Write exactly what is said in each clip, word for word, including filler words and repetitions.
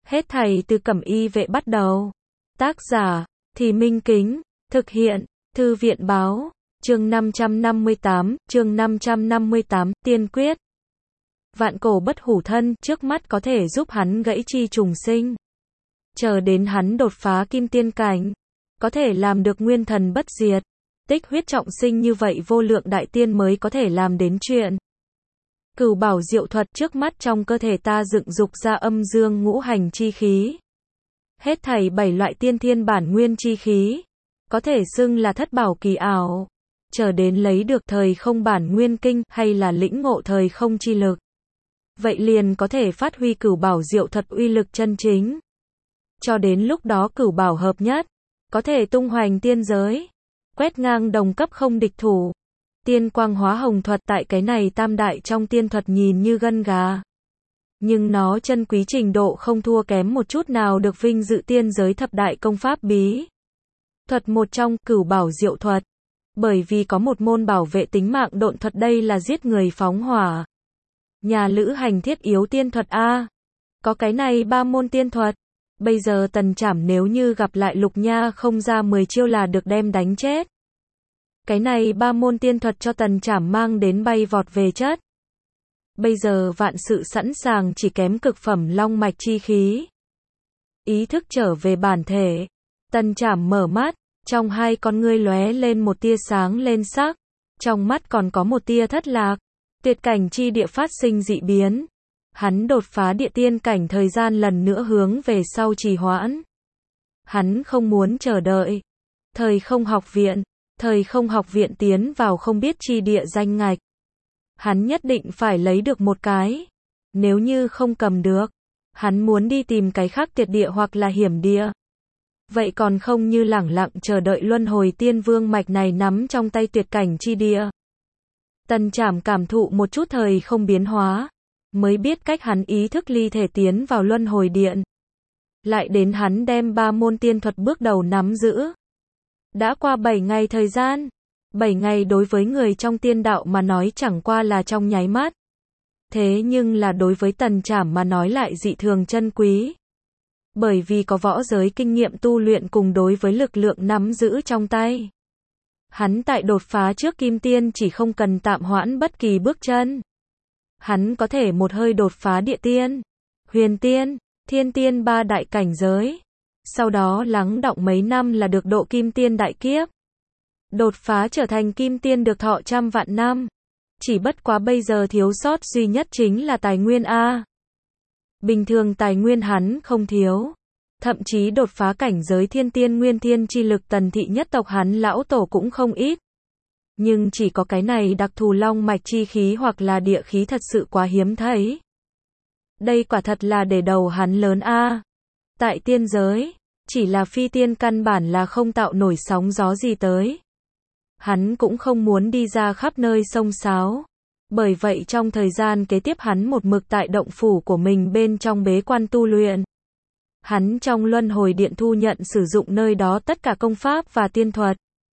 Hết thảy từ Cẩm Y Vệ bắt đầu. Tác giả, Thì Minh Kính, thực hiện, Thư viện Báo, chương năm trăm năm mươi tám, chương năm trăm năm mươi tám, tiên quyết. Vạn cổ bất hủ thân, trước mắt có thể giúp hắn gãy chi trùng sinh. Chờ đến hắn đột phá kim tiên cảnh, có thể làm được nguyên thần bất diệt, tích huyết trọng sinh, như vậy vô lượng đại tiên mới có thể làm đến chuyện. Cửu bảo diệu thuật, trước mắt trong cơ thể ta dựng dục ra âm dương ngũ hành chi khí. Hết thảy bảy loại tiên thiên bản nguyên chi khí, có thể xưng là thất bảo kỳ ảo. Chờ đến lấy được thời không bản nguyên kinh, hay là lĩnh ngộ thời không chi lực, vậy liền có thể phát huy cửu bảo diệu thuật uy lực chân chính. Cho đến lúc đó cửu bảo hợp nhất, có thể tung hoành tiên giới, quét ngang đồng cấp không địch thủ. Tiên quang hóa hồng thuật, tại cái này tam đại trong tiên thuật nhìn như gân gà, nhưng nó chân quý trình độ không thua kém một chút nào được vinh dự tiên giới thập đại công pháp bí thuật một trong, cửu bảo diệu thuật. Bởi vì có một môn bảo vệ tính mạng độn thuật, đây là giết người phóng hỏa. Nhà lữ hành thiết yếu tiên thuật a. Có cái này ba môn tiên thuật, bây giờ Tần Trảm nếu như gặp lại Lục Nha không ra mười chiêu là được đem đánh chết. Cái này ba môn tiên thuật cho Tần Trảm mang đến bay vọt về chất. Bây giờ vạn sự sẵn sàng, chỉ kém cực phẩm long mạch chi khí. Ý thức trở về bản thể, Tần Trảm mở mắt, trong hai con ngươi lóe lên một tia sáng lên sắc, trong mắt còn có một tia thất lạc. Tuyệt cảnh chi địa phát sinh dị biến, hắn đột phá địa tiên cảnh thời gian lần nữa hướng về sau trì hoãn. Hắn không muốn chờ đợi. Thời không học viện, thời không học viện tiến vào không biết chi địa danh ngạch. Hắn nhất định phải lấy được một cái. Nếu như không cầm được, hắn muốn đi tìm cái khác tuyệt địa hoặc là hiểm địa. Vậy còn không như lẳng lặng chờ đợi luân hồi tiên vương mạch này nắm trong tay tuyệt cảnh chi địa. Tần Trảm cảm thụ một chút thời không biến hóa, mới biết cách hắn ý thức ly thể tiến vào luân hồi điện. Lại đến hắn đem ba môn tiên thuật bước đầu nắm giữ. Đã qua bảy ngày thời gian. bảy ngày đối với người trong tiên đạo mà nói chẳng qua là trong nháy mắt. Thế nhưng là đối với Tần Trảm mà nói lại dị thường chân quý. Bởi vì có võ giới kinh nghiệm tu luyện cùng đối với lực lượng nắm giữ trong tay. Hắn tại đột phá trước kim tiên chỉ không cần tạm hoãn bất kỳ bước chân. Hắn có thể một hơi đột phá địa tiên, huyền tiên, thiên tiên ba đại cảnh giới. Sau đó lắng đọng mấy năm là được độ kim tiên đại kiếp. Đột phá trở thành kim tiên được thọ trăm vạn năm. Chỉ bất quá bây giờ thiếu sót duy nhất chính là tài nguyên a. Bình thường tài nguyên hắn không thiếu. Thậm chí đột phá cảnh giới thiên tiên nguyên thiên chi lực Tần thị nhất tộc hắn lão tổ cũng không ít. Nhưng chỉ có cái này đặc thù long mạch chi khí hoặc là địa khí thật sự quá hiếm thấy. Đây quả thật là để đầu hắn lớn a. Tại tiên giới, chỉ là phi tiên căn bản là không tạo nổi sóng gió gì tới. Hắn cũng không muốn đi ra khắp nơi xông xáo. Bởi vậy trong thời gian kế tiếp hắn một mực tại động phủ của mình bên trong bế quan tu luyện. Hắn trong luân hồi điện thu nhận sử dụng nơi đó tất cả công pháp và tiên thuật.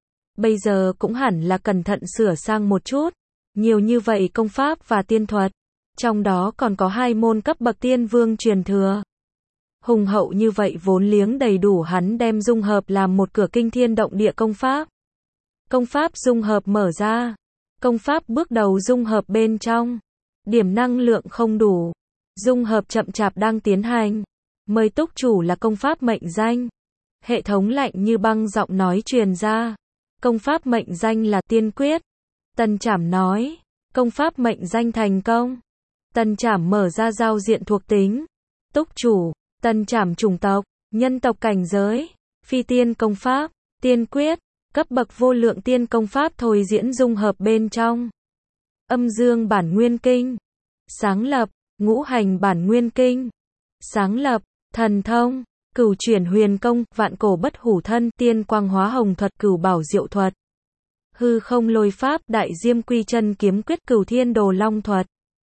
Bây giờ cũng hẳn là cẩn thận sửa sang một chút. Nhiều như vậy công pháp và tiên thuật. Trong đó còn có hai môn cấp bậc tiên vương truyền thừa. Hùng hậu như vậy vốn liếng đầy đủ hắn đem dung hợp làm một cửa kinh thiên động địa công pháp. Công pháp dung hợp mở ra. Công pháp bước đầu dung hợp bên trong. Điểm năng lượng không đủ. Dung hợp chậm chạp đang tiến hành. Mời túc chủ là công pháp mệnh danh. Hệ thống lạnh như băng giọng nói truyền ra. Công pháp mệnh danh là tiên quyết. Tần Trảm nói. Công pháp mệnh danh thành công. Tần Trảm mở ra giao diện thuộc tính. Túc chủ, Tần Trảm chủng tộc, nhân tộc cảnh giới, phi tiên công pháp, tiên quyết, cấp bậc vô lượng tiên công pháp thôi diễn dung hợp bên trong. Âm dương bản nguyên kinh. Sáng lập, ngũ hành bản nguyên kinh. Sáng lập, thần thông, cửu chuyển huyền công, vạn cổ bất hủ thân, tiên quang hóa hồng thuật, cửu bảo diệu thuật. Hư không lôi pháp, đại diêm quy chân kiếm quyết, cửu thiên đồ long thuật.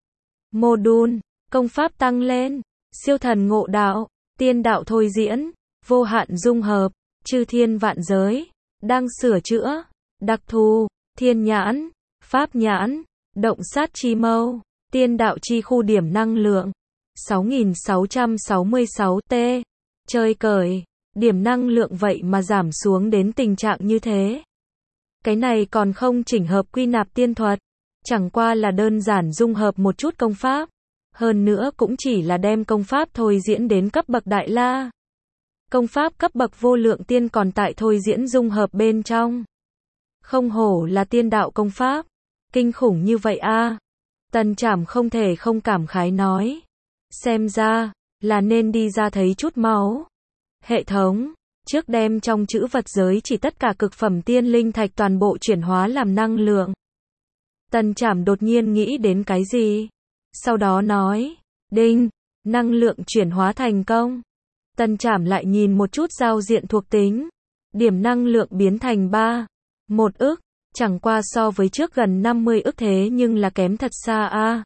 Mô-đun, công pháp tăng lên, siêu thần ngộ đạo, tiên đạo thôi diễn, vô hạn dung hợp, chư thiên vạn giới, đang sửa chữa, đặc thù, thiên nhãn, pháp nhãn, động sát chi mâu, tiên đạo chi khu điểm năng lượng, sáu nghìn sáu trăm sáu mươi sáu T. Chơi cời, điểm năng lượng vậy mà giảm xuống đến tình trạng như thế. Cái này còn không chỉnh hợp quy nạp tiên thuật, chẳng qua là đơn giản dung hợp một chút công pháp. Hơn nữa cũng chỉ là đem công pháp thôi diễn đến cấp bậc Đại La. Công pháp cấp bậc Vô Lượng Tiên còn tại thôi diễn dung hợp bên trong. Không hổ là tiên đạo công pháp. Kinh khủng như vậy a. Tần Trảm không thể không cảm khái nói. Xem ra, là nên đi ra thấy chút máu. Hệ thống, trước đem trong chữ vật giới chỉ tất cả cực phẩm tiên linh thạch toàn bộ chuyển hóa làm năng lượng. Tần Trảm đột nhiên nghĩ đến cái gì? Sau đó nói, đinh, năng lượng chuyển hóa thành công. Tần Trảm lại nhìn một chút giao diện thuộc tính. Điểm năng lượng biến thành ba, một ức, chẳng qua so với trước gần năm mươi ức thế nhưng là kém thật xa a.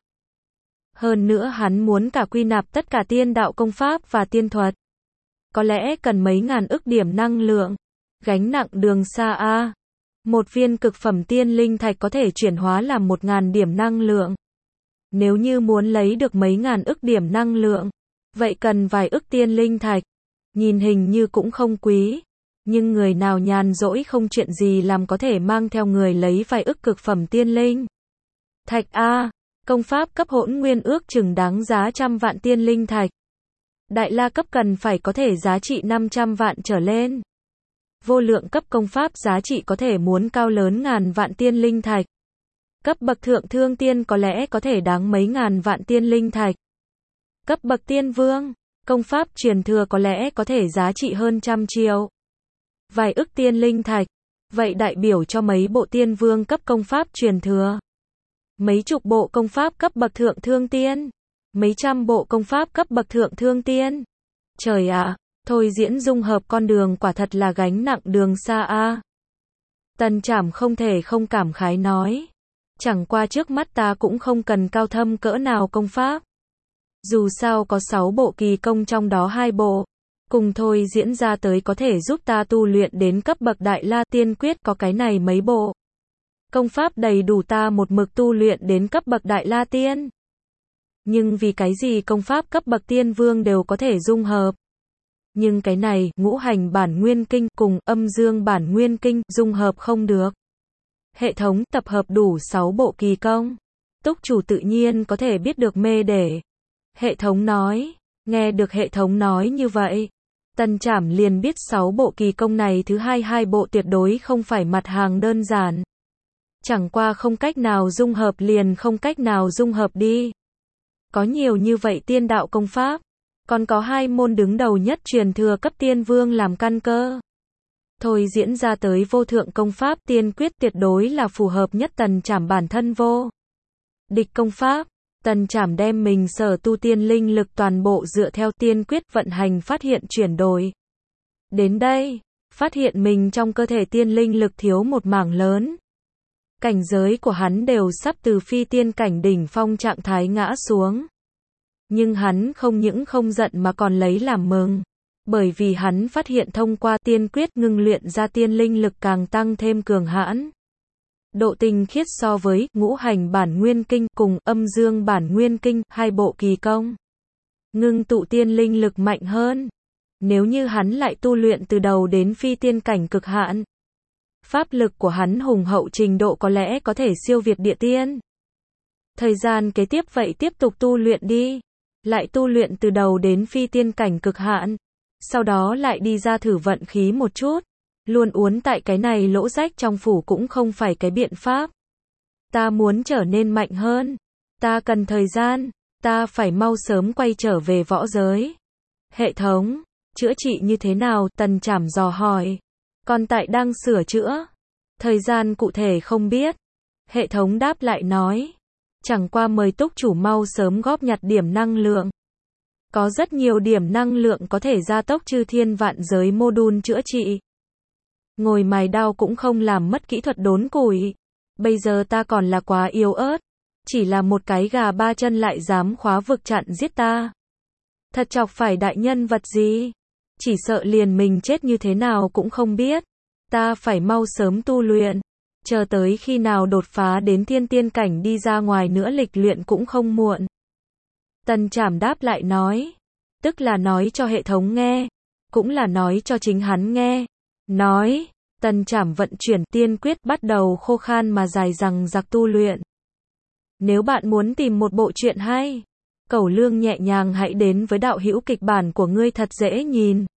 Hơn nữa hắn muốn cả quy nạp tất cả tiên đạo công pháp và tiên thuật. Có lẽ cần mấy ngàn ức điểm năng lượng. Gánh nặng đường xa a. Một viên cực phẩm tiên linh thạch có thể chuyển hóa làm một ngàn điểm năng lượng. Nếu như muốn lấy được mấy ngàn ức điểm năng lượng, vậy cần vài ức tiên linh thạch. Nhìn hình như cũng không quý. Nhưng người nào nhàn rỗi không chuyện gì làm có thể mang theo người lấy vài ức cực phẩm tiên linh thạch a. Công pháp cấp hỗn nguyên ước chừng đáng giá trăm vạn tiên linh thạch. Đại La cấp cần phải có thể giá trị năm trăm vạn trở lên. Vô lượng cấp công pháp giá trị có thể muốn cao lớn ngàn vạn tiên linh thạch. Cấp bậc thượng thương tiên có lẽ có thể đáng mấy ngàn vạn tiên linh thạch. Cấp bậc tiên vương, công pháp truyền thừa có lẽ có thể giá trị hơn trăm triệu. Vài ức tiên linh thạch, vậy đại biểu cho mấy bộ tiên vương cấp công pháp truyền thừa. Mấy chục bộ công pháp cấp bậc thượng thương tiên. Mấy trăm bộ công pháp cấp bậc thượng thương tiên. Trời ạ, thôi diễn dung hợp con đường quả thật là gánh nặng đường xa a. Tần Trảm không thể không cảm khái nói. Chẳng qua trước mắt ta cũng không cần cao thâm cỡ nào công pháp. Dù sao có sáu bộ kỳ công trong đó hai bộ. Cùng thôi diễn ra tới có thể giúp ta tu luyện đến cấp bậc Đại La tiên quyết có cái này mấy bộ. Công pháp đầy đủ ta một mực tu luyện đến cấp bậc Đại La tiên. Nhưng vì cái gì công pháp cấp bậc tiên vương đều có thể dung hợp. Nhưng cái này, ngũ hành bản nguyên kinh cùng âm dương bản nguyên kinh dung hợp không được. Hệ thống tập hợp đủ sáu bộ kỳ công. Túc chủ tự nhiên có thể biết được mê để. Hệ thống nói, nghe được hệ thống nói như vậy. Tần Trảm liền biết sáu bộ kỳ công này thứ hai hai bộ tuyệt đối không phải mặt hàng đơn giản. Chẳng qua không cách nào dung hợp liền không cách nào dung hợp đi. Có nhiều như vậy tiên đạo công pháp. Còn có hai môn đứng đầu nhất truyền thừa cấp tiên vương làm căn cơ. Thôi diễn ra tới vô thượng công pháp tiên quyết tuyệt đối là phù hợp nhất Tần Trảm bản thân vô địch công pháp. Tần Trảm đem mình sở tu tiên linh lực toàn bộ dựa theo tiên quyết vận hành phát hiện chuyển đổi. Đến đây, phát hiện mình trong cơ thể tiên linh lực thiếu một mảng lớn. Cảnh giới của hắn đều sắp từ phi tiên cảnh đỉnh phong trạng thái ngã xuống. Nhưng hắn không những không giận mà còn lấy làm mừng. Bởi vì hắn phát hiện thông qua tiên quyết ngưng luyện ra tiên linh lực càng tăng thêm cường hãn. Độ tinh khiết so với ngũ hành bản nguyên kinh cùng âm dương bản nguyên kinh, hai bộ kỳ công. Ngưng tụ tiên linh lực mạnh hơn. Nếu như hắn lại tu luyện từ đầu đến phi tiên cảnh cực hạn. Pháp lực của hắn hùng hậu trình độ có lẽ có thể siêu việt địa tiên. Thời gian kế tiếp vậy tiếp tục tu luyện đi. Lại tu luyện từ đầu đến phi tiên cảnh cực hạn. Sau đó lại đi ra thử vận khí một chút. Luôn uốn tại cái này lỗ rách trong phủ cũng không phải cái biện pháp. Ta muốn trở nên mạnh hơn. Ta cần thời gian. Ta phải mau sớm quay trở về võ giới. Hệ thống, chữa trị như thế nào? Tần Trảm dò hỏi. Còn tại đang sửa chữa. Thời gian cụ thể không biết. Hệ thống đáp lại nói. Chẳng qua mời túc chủ mau sớm góp nhặt điểm năng lượng. Có rất nhiều điểm năng lượng có thể gia tốc chư thiên vạn giới mô đun chữa trị. Ngồi mài đao cũng không làm mất kỹ thuật đốn củi. Bây giờ ta còn là quá yếu ớt. Chỉ là một cái gà ba chân lại dám khóa vực chặn giết ta. Thật chọc phải đại nhân vật gì. Chỉ sợ liền mình chết như thế nào cũng không biết. Ta phải mau sớm tu luyện. Chờ tới khi nào đột phá đến thiên tiên cảnh đi ra ngoài nữa lịch luyện cũng không muộn. Tần Trảm đáp lại nói. Tức là nói cho hệ thống nghe, cũng là nói cho chính hắn nghe. Nói, Tần Trảm vận chuyển tiên quyết bắt đầu khô khan mà dài dằng dặc tu luyện. Nếu bạn muốn tìm một bộ truyện hay, Cẩu Lương nhẹ nhàng hãy đến với đạo hữu kịch bản của ngươi thật dễ nhìn.